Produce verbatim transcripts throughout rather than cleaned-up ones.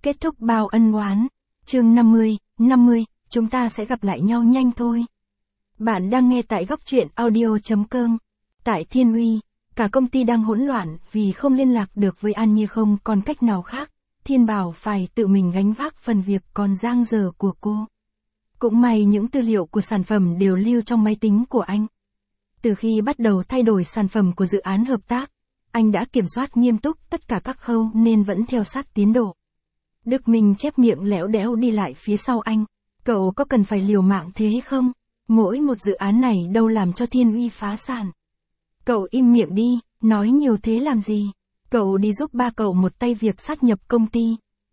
Kết thúc bao ân oán. Chương năm mươi, năm mươi, chúng ta sẽ gặp lại nhau nhanh thôi. Bạn đang nghe tại góc truyện audio chấm com. Tại Thiên Uy, cả công ty đang hỗn loạn vì không liên lạc được với An Nhi, không còn cách nào khác. Thiên Bảo phải tự mình gánh vác phần việc còn dang dở của cô. Cũng may những tư liệu của sản phẩm đều lưu trong máy tính của anh. Từ khi bắt đầu thay đổi sản phẩm của dự án hợp tác, anh đã kiểm soát nghiêm túc tất cả các khâu nên vẫn theo sát tiến độ. Đức Minh chép miệng lẽo đẽo đi lại phía sau anh. Cậu có cần phải liều mạng thế không? Mỗi một dự án này đâu làm cho Thiên Uy phá sản. Cậu im miệng đi, nói nhiều thế làm gì? Cậu đi giúp ba cậu một tay việc sát nhập công ty.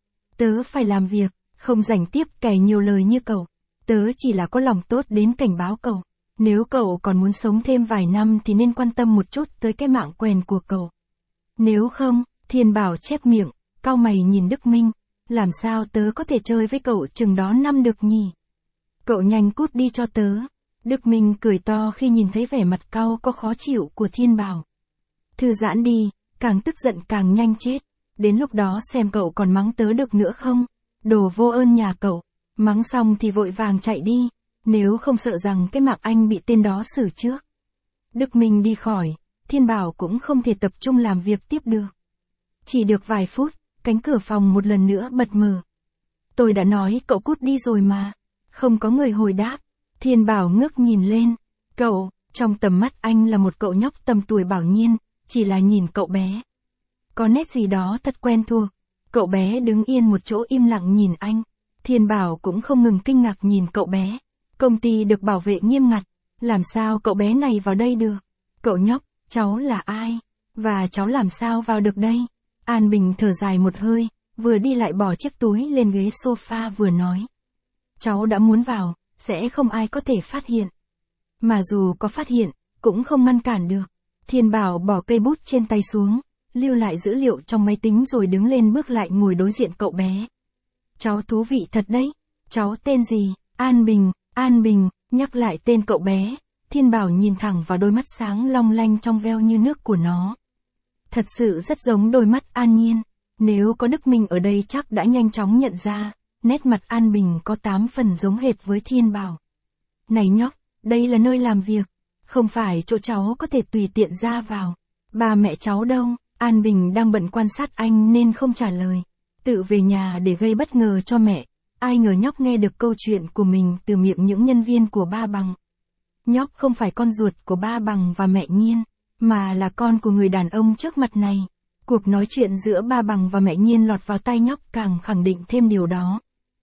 Tớ phải làm việc, không rảnh tiếp kẻ nhiều lời như cậu. Tớ chỉ là có lòng tốt đến cảnh báo cậu. Nếu cậu còn muốn sống thêm vài năm thì nên quan tâm một chút tới cái mạng quèn của cậu. Nếu không, Thiên Bảo chép miệng, cau mày nhìn Đức Minh. Làm sao tớ có thể chơi với cậu chừng đó năm được nhỉ? Cậu nhanh cút đi cho tớ. Đức Minh cười to khi nhìn thấy vẻ mặt cau có khó chịu của Thiên Bảo. Thư giãn đi, càng tức giận càng nhanh chết. Đến lúc đó xem cậu còn mắng tớ được nữa không? Đồ vô ơn nhà cậu. Mắng xong thì vội vàng chạy đi. Nếu không sợ rằng cái mạng anh bị tên đó xử trước. Đức Minh đi khỏi, Thiên Bảo cũng không thể tập trung làm việc tiếp được. Chỉ được vài phút, cánh cửa phòng một lần nữa bật mở. Tôi đã nói cậu cút đi rồi mà. Không có người hồi đáp. Thiên Bảo ngước nhìn lên. Cậu, trong tầm mắt anh là một cậu nhóc tầm tuổi Bảo Nhiên, chỉ là nhìn cậu bé. Có nét gì đó thật quen thuộc. Cậu bé đứng yên một chỗ im lặng nhìn anh. Thiên Bảo cũng không ngừng kinh ngạc nhìn cậu bé. Công ty được bảo vệ nghiêm ngặt. Làm sao cậu bé này vào đây được? Cậu nhóc, cháu là ai? Và cháu làm sao vào được đây? An Bình thở dài một hơi, vừa đi lại bỏ chiếc túi lên ghế sofa vừa nói. Cháu đã muốn vào, sẽ không ai có thể phát hiện. Mà dù có phát hiện, cũng không ngăn cản được. Thiên Bảo bỏ cây bút trên tay xuống, lưu lại dữ liệu trong máy tính rồi đứng lên bước lại ngồi đối diện cậu bé. Cháu thú vị thật đấy. Cháu tên gì? An Bình, An Bình, nhắc lại tên cậu bé. Thiên Bảo nhìn thẳng vào đôi mắt sáng long lanh trong veo như nước của nó. Thật sự rất giống đôi mắt An Nhiên. Nếu có Đức Minh ở đây chắc đã nhanh chóng nhận ra, nét mặt An Bình có tám phần giống hệt với Thiên Bảo. Này nhóc, đây là nơi làm việc, không phải chỗ cháu có thể tùy tiện ra vào. Ba mẹ cháu đâu? An Bình đang bận quan sát anh nên không trả lời. Tự về nhà để gây bất ngờ cho mẹ. Ai ngờ nhóc nghe được câu chuyện của mình từ miệng những nhân viên của Ba Bằng. Nhóc không phải con ruột của Ba Bằng và mẹ Nhiên, mà là con của người đàn ông trước mặt này. Cuộc nói chuyện giữa Ba Bằng và mẹ Nhiên lọt vào tai nhóc càng khẳng định thêm điều đó.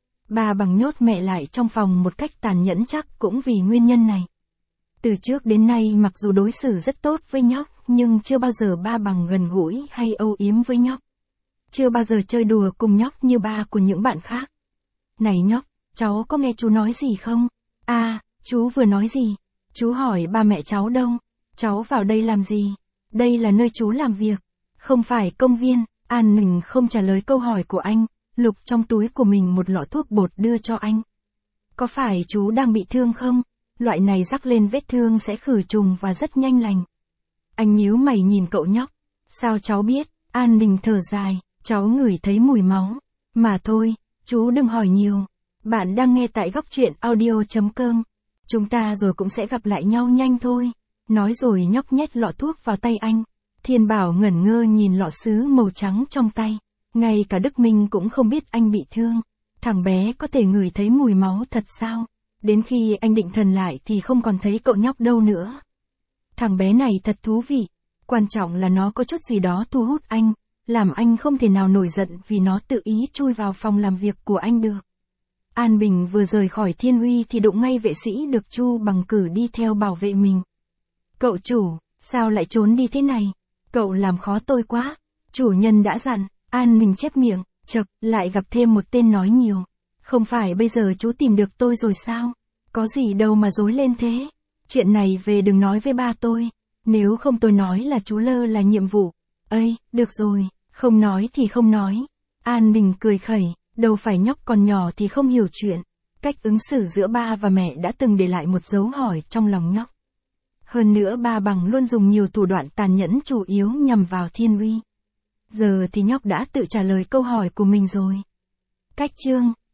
Ba Bằng nhốt mẹ lại trong phòng một cách tàn nhẫn chắc cũng vì nguyên nhân này. Từ trước đến nay mặc dù đối xử rất tốt với nhóc, nhưng chưa bao giờ Ba Bằng gần gũi hay âu yếm với nhóc. Chưa bao giờ chơi đùa cùng nhóc như ba của những bạn khác. Này nhóc, cháu có nghe chú nói gì không? À, chú vừa nói gì? Chú hỏi ba mẹ cháu đâu? Cháu vào đây làm gì? Đây là nơi chú làm việc, không phải công viên. An Bình không trả lời câu hỏi của anh, lục trong túi của mình một lọ thuốc bột đưa cho anh. Có phải chú đang bị thương không? Loại này rắc lên vết thương sẽ khử trùng và rất nhanh lành. Anh nhíu mày nhìn cậu nhóc. Sao cháu biết? An Bình thở dài, cháu ngửi thấy mùi máu. Mà thôi, chú đừng hỏi nhiều. Bạn đang nghe tại góc truyện audio chấm com. Chúng ta rồi cũng sẽ gặp lại nhau nhanh thôi. Nói rồi nhóc nhét lọ thuốc vào tay anh. Thiên Bảo ngẩn ngơ nhìn lọ sứ màu trắng trong tay. Ngay cả Đức Minh cũng không biết anh bị thương. Thằng bé có thể ngửi thấy mùi máu thật sao? Đến khi anh định thần lại thì không còn thấy cậu nhóc đâu nữa. Thằng bé này thật thú vị. Quan trọng là nó có chút gì đó thu hút anh, làm anh không thể nào nổi giận vì nó tự ý chui vào phòng làm việc của anh được. An Bình vừa rời khỏi Thiên Uy thì đụng ngay vệ sĩ được Chu Bằng cử đi theo bảo vệ mình. Cậu chủ, sao lại trốn đi thế này? Cậu làm khó tôi quá. Chủ nhân đã dặn. An Bình chép miệng, chậc, lại gặp thêm một tên nói nhiều. Không phải bây giờ chú tìm được tôi rồi sao? Có gì đâu mà dối lên thế. Chuyện này về đừng nói với ba tôi. Nếu không tôi nói là chú lơ là nhiệm vụ. Ây, được rồi, không nói thì không nói. An Bình cười khẩy, đâu phải nhóc còn nhỏ thì không hiểu chuyện. Cách ứng xử giữa ba và mẹ đã từng để lại một dấu hỏi trong lòng nhóc. Hơn nữa Ba Bằng luôn dùng nhiều thủ đoạn tàn nhẫn chủ yếu nhằm vào Thiên Uy. Giờ thì nhóc đã tự trả lời câu hỏi của mình rồi. Cách chương